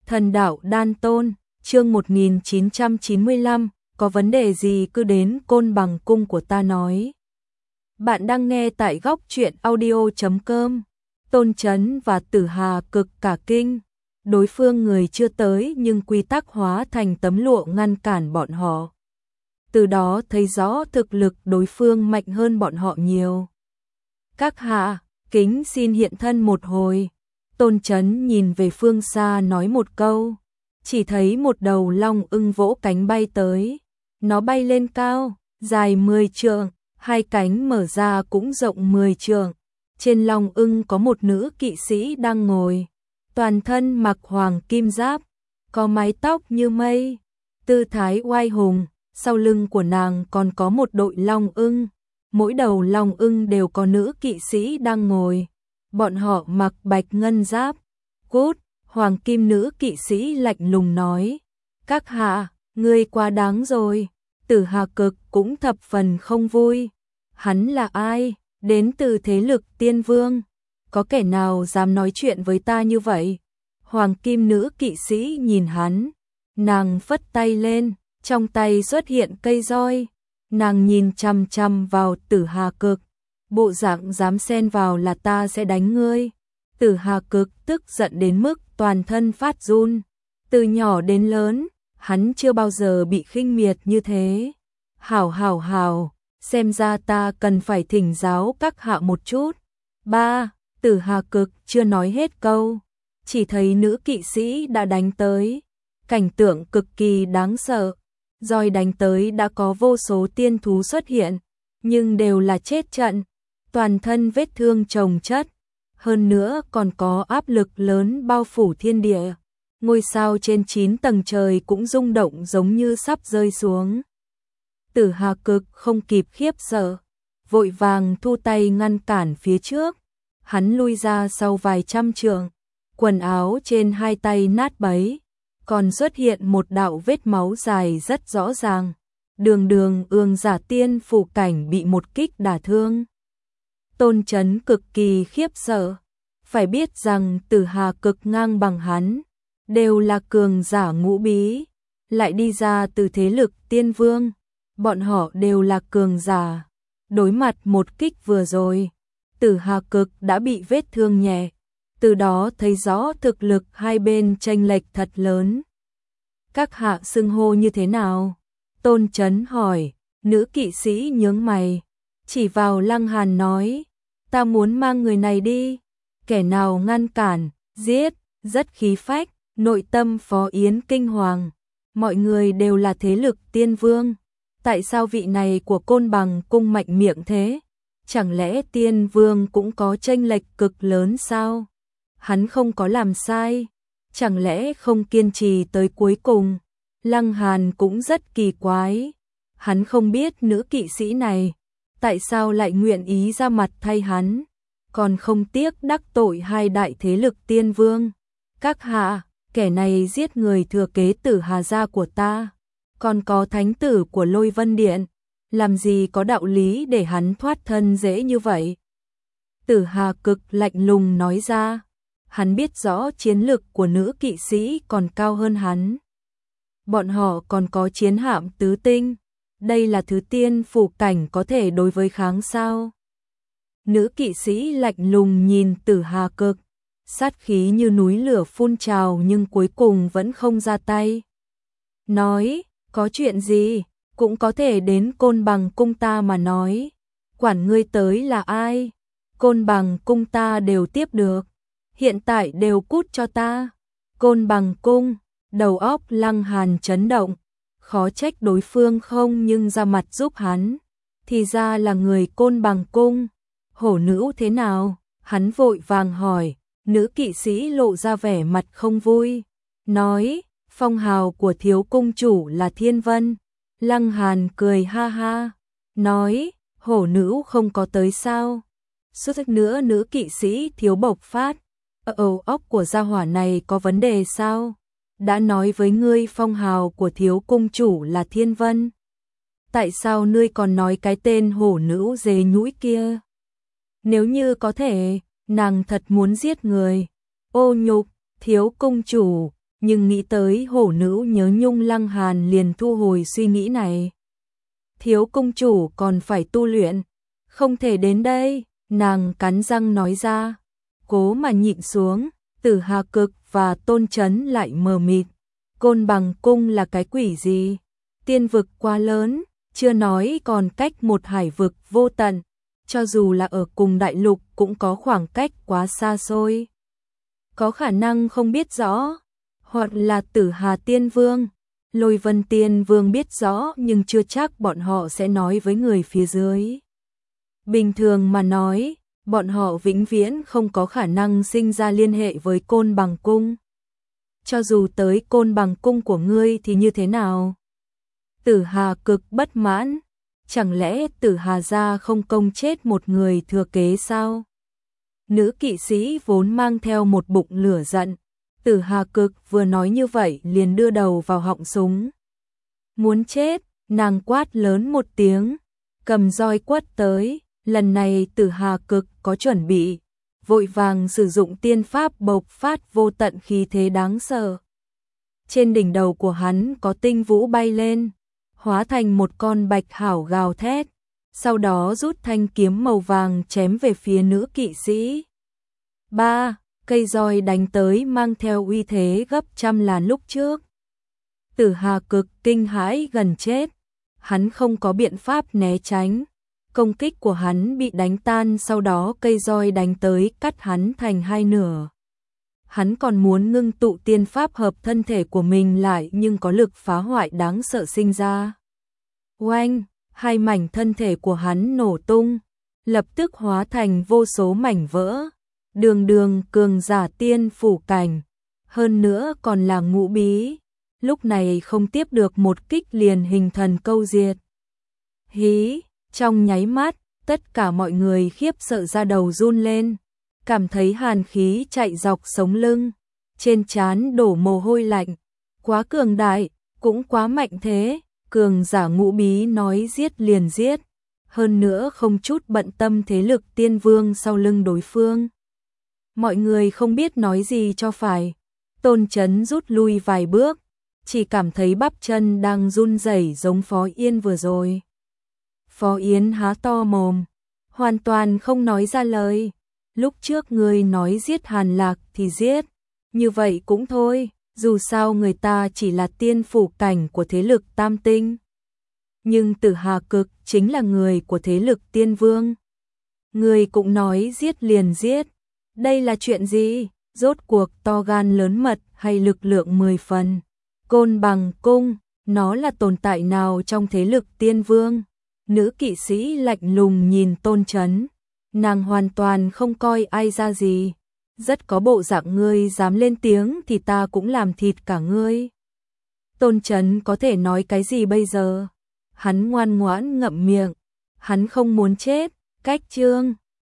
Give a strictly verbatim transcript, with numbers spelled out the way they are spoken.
Thần đạo đan tôn, chương một nghìn chín trăm chín mươi lăm, có vấn đề gì cứ đến Côn Bằng cung của ta nói. Bạn đang nghe tại góc truyện audio chấm com. Tôn Chấn và Tử Hà cực cả kinh, đối phương người chưa tới nhưng quy tắc hóa thành tấm lụa ngăn cản bọn họ. Từ đó thấy rõ thực lực đối phương mạnh hơn bọn họ nhiều. Các hạ, kính xin hiện thân một hồi. Tôn Chấn nhìn về phương xa nói một câu, chỉ thấy một đầu long ưng vỗ cánh bay tới. Nó bay lên cao, dài mười trượng, hai cánh mở ra cũng rộng mười trượng. Trên long ưng có một nữ kỵ sĩ đang ngồi, toàn thân mặc hoàng kim giáp, có mái tóc như mây, tư thái oai hùng. Sau lưng của nàng còn có một đội long ưng, mỗi đầu long ưng đều có nữ kỵ sĩ đang ngồi. Bọn họ mặc bạch ngân giáp. Cút, hoàng kim nữ kỵ sĩ lạnh lùng nói. Các hạ, ngươi quá đáng rồi. Tử Hà Cực cũng thập phần không vui. Hắn là ai? Đến từ thế lực tiên vương. Có kẻ nào dám nói chuyện với ta như vậy? Hoàng kim nữ kỵ sĩ nhìn hắn. Nàng phất tay lên, trong tay xuất hiện cây roi. Nàng nhìn chằm chằm vào Tử Hà Cực. Bộ dạng dám xen vào là ta sẽ đánh ngươi. Tử Hà Cực tức giận đến mức toàn thân phát run. Từ nhỏ đến lớn, hắn chưa bao giờ bị khinh miệt như thế. Hảo hảo hảo, xem ra ta cần phải thỉnh giáo các hạ một chút. Ba, Tử Hà Cực chưa nói hết câu, chỉ thấy nữ kỵ sĩ đã đánh tới. Cảnh tượng cực kỳ đáng sợ. Roi đánh tới đã có vô số tiên thú xuất hiện, nhưng đều là chết trận. Toàn thân vết thương chồng chất, hơn nữa còn có áp lực lớn bao phủ thiên địa. Ngôi sao trên chín tầng trời cũng rung động giống như sắp rơi xuống. Tử Hà Cực không kịp khiếp sợ, vội vàng thu tay ngăn cản phía trước. Hắn lui ra sau vài trăm trượng, quần áo trên hai tay nát bấy, còn xuất hiện một đạo vết máu dài rất rõ ràng. Đường đường ương giả tiên phủ cảnh bị một kích đả thương. Tôn Chấn cực kỳ khiếp sợ, phải biết rằng Tử Hà Cực ngang bằng hắn, đều là cường giả ngũ bí, lại đi ra từ thế lực tiên vương, bọn họ đều là cường giả. Đối mặt một kích vừa rồi, Tử Hà Cực đã bị vết thương nhẹ, từ đó thấy rõ thực lực hai bên chênh lệch thật lớn. Các hạ xưng hô như thế nào? Tôn Chấn hỏi. Nữ kỵ sĩ nhướng mày, chỉ vào Lăng Hàn nói, ta muốn mang người này đi. Kẻ nào ngăn cản, giết, rất khí phách. Nội tâm Phó Yến kinh hoàng, mọi người đều là thế lực tiên vương, tại sao vị này của Côn Bằng cung mạnh miệng thế? Chẳng lẽ tiên vương cũng có chênh lệch cực lớn sao? Hắn không có làm sai, chẳng lẽ không kiên trì tới cuối cùng? Lăng Hàn cũng rất kỳ quái, hắn không biết nữ kỵ sĩ này tại sao lại nguyện ý ra mặt thay hắn, còn không tiếc đắc tội hai đại thế lực tiên vương. Các hạ, kẻ này giết người thừa kế Tử Hà gia của ta, còn có thánh tử của Lôi Vân Điện, làm gì có đạo lý để hắn thoát thân dễ như vậy? Tử Hà Cực lạnh lùng nói ra, hắn biết rõ chiến lực của nữ kỵ sĩ còn cao hơn hắn. Bọn họ còn có chiến hạm tứ tinh, đây là thứ tiên phủ cảnh có thể đối với kháng sao? Nữ kỵ sĩ lạnh lùng nhìn Tử Hà Cực, sát khí như núi lửa phun trào nhưng cuối cùng vẫn không ra tay. Nói, có chuyện gì, cũng có thể đến Côn Bằng cung ta mà nói. Quản ngươi tới là ai? Côn Bằng cung ta đều tiếp được, hiện tại đều cút cho ta. Côn Bằng cung, đầu óc Lăng Hàn chấn động, khó trách đối phương không nhưng ra mặt giúp hắn, thì ra là người Côn Bằng cung. Hổ nữ thế nào? Hắn vội vàng hỏi. Nữ kỵ sĩ lộ ra vẻ mặt không vui, nói, phong hào của thiếu cung chủ là Thiên Vân. Lăng Hàn cười ha ha, nói, hổ nữ không có tới sao? Suốt thích nữa nữ kỵ sĩ thiếu bộc phát, ầu óc của gia hỏa này có vấn đề sao? Đã nói với ngươi phong hào của thiếu cung chủ là Thiên Vân, tại sao ngươi còn nói cái tên hổ nữ dế nhũi kia? Nếu như có thể, nàng thật muốn giết người. Ô nhục, thiếu cung chủ, nhưng nghĩ tới hổ nữ nhớ nhung Lăng Hàn liền thu hồi suy nghĩ này. Thiếu công chủ còn phải tu luyện, không thể đến đây, nàng cắn răng nói ra. Cố mà nhịn xuống, Tử Hà Cực và Tôn Chấn lại mờ mịt. Côn Bằng cung là cái quỷ gì? Tiên vực quá lớn, chưa nói còn cách một hải vực vô tận, cho dù là ở cùng đại lục cũng có khoảng cách quá xa xôi. Có khả năng không biết rõ, hoặc là Tử Hà Tiên Vương, Lôi Vân Tiên Vương biết rõ nhưng chưa chắc bọn họ sẽ nói với người phía dưới. Bình thường mà nói, bọn họ vĩnh viễn không có khả năng sinh ra liên hệ với Côn Bằng cung. Cho dù tới Côn Bằng cung của ngươi thì như thế nào? Tử Hà Cực bất mãn, chẳng lẽ Tử Hà gia không công chết một người thừa kế sao? Nữ kỵ sĩ vốn mang theo một bụng lửa giận, Tử Hà Cực vừa nói như vậy liền đưa đầu vào họng súng. Muốn chết, nàng quát lớn một tiếng, cầm roi quất tới, lần này Tử Hà Cực có chuẩn bị, vội vàng sử dụng tiên pháp bộc phát vô tận khí thế đáng sợ. Trên đỉnh đầu của hắn có tinh vũ bay lên, hóa thành một con bạch hảo gào thét, sau đó rút thanh kiếm màu vàng chém về phía nữ kỵ sĩ. Ba, cây roi đánh tới mang theo uy thế gấp trăm lần lúc trước. Tử Hà Cực kinh hãi gần chết, hắn không có biện pháp né tránh. Công kích của hắn bị đánh tan, sau đó cây roi đánh tới cắt hắn thành hai nửa. Hắn còn muốn ngưng tụ tiên pháp hợp thân thể của mình lại nhưng có lực phá hoại đáng sợ sinh ra. Oanh, hai mảnh thân thể của hắn nổ tung, lập tức hóa thành vô số mảnh vỡ. Đường đường cường giả tiên phủ cảnh, hơn nữa còn là ngũ bí, lúc này không tiếp được một kích liền hình thần câu diệt. Hí, trong nháy mắt, tất cả mọi người khiếp sợ ra đầu run lên, cảm thấy hàn khí chạy dọc sống lưng, trên trán đổ mồ hôi lạnh, quá cường đại, cũng quá mạnh thế, cường giả ngũ bí nói giết liền giết, hơn nữa không chút bận tâm thế lực tiên vương sau lưng đối phương. Mọi người không biết nói gì cho phải, Tôn Chấn rút lui vài bước, chỉ cảm thấy bắp chân đang run rẩy giống Phó Yên vừa rồi. Phó Yến há to mồm, hoàn toàn không nói ra lời. Lúc trước người nói giết Hàn Lạc thì giết, như vậy cũng thôi, dù sao người ta chỉ là tiên phủ cảnh của thế lực tam tinh. Nhưng Tử Hà Cực chính là người của thế lực tiên vương. Người cũng nói giết liền giết, đây là chuyện gì? Rốt cuộc to gan lớn mật hay lực lượng mười phần? Côn Bằng cung, nó là tồn tại nào trong thế lực tiên vương? Nữ kỵ sĩ lạnh lùng nhìn Tôn Chấn, nàng hoàn toàn không coi ai ra gì, rất có bộ dạng ngươi dám lên tiếng thì ta cũng làm thịt cả ngươi. Tôn Chấn có thể nói cái gì bây giờ? Hắn ngoan ngoãn ngậm miệng, hắn không muốn chết, cách chương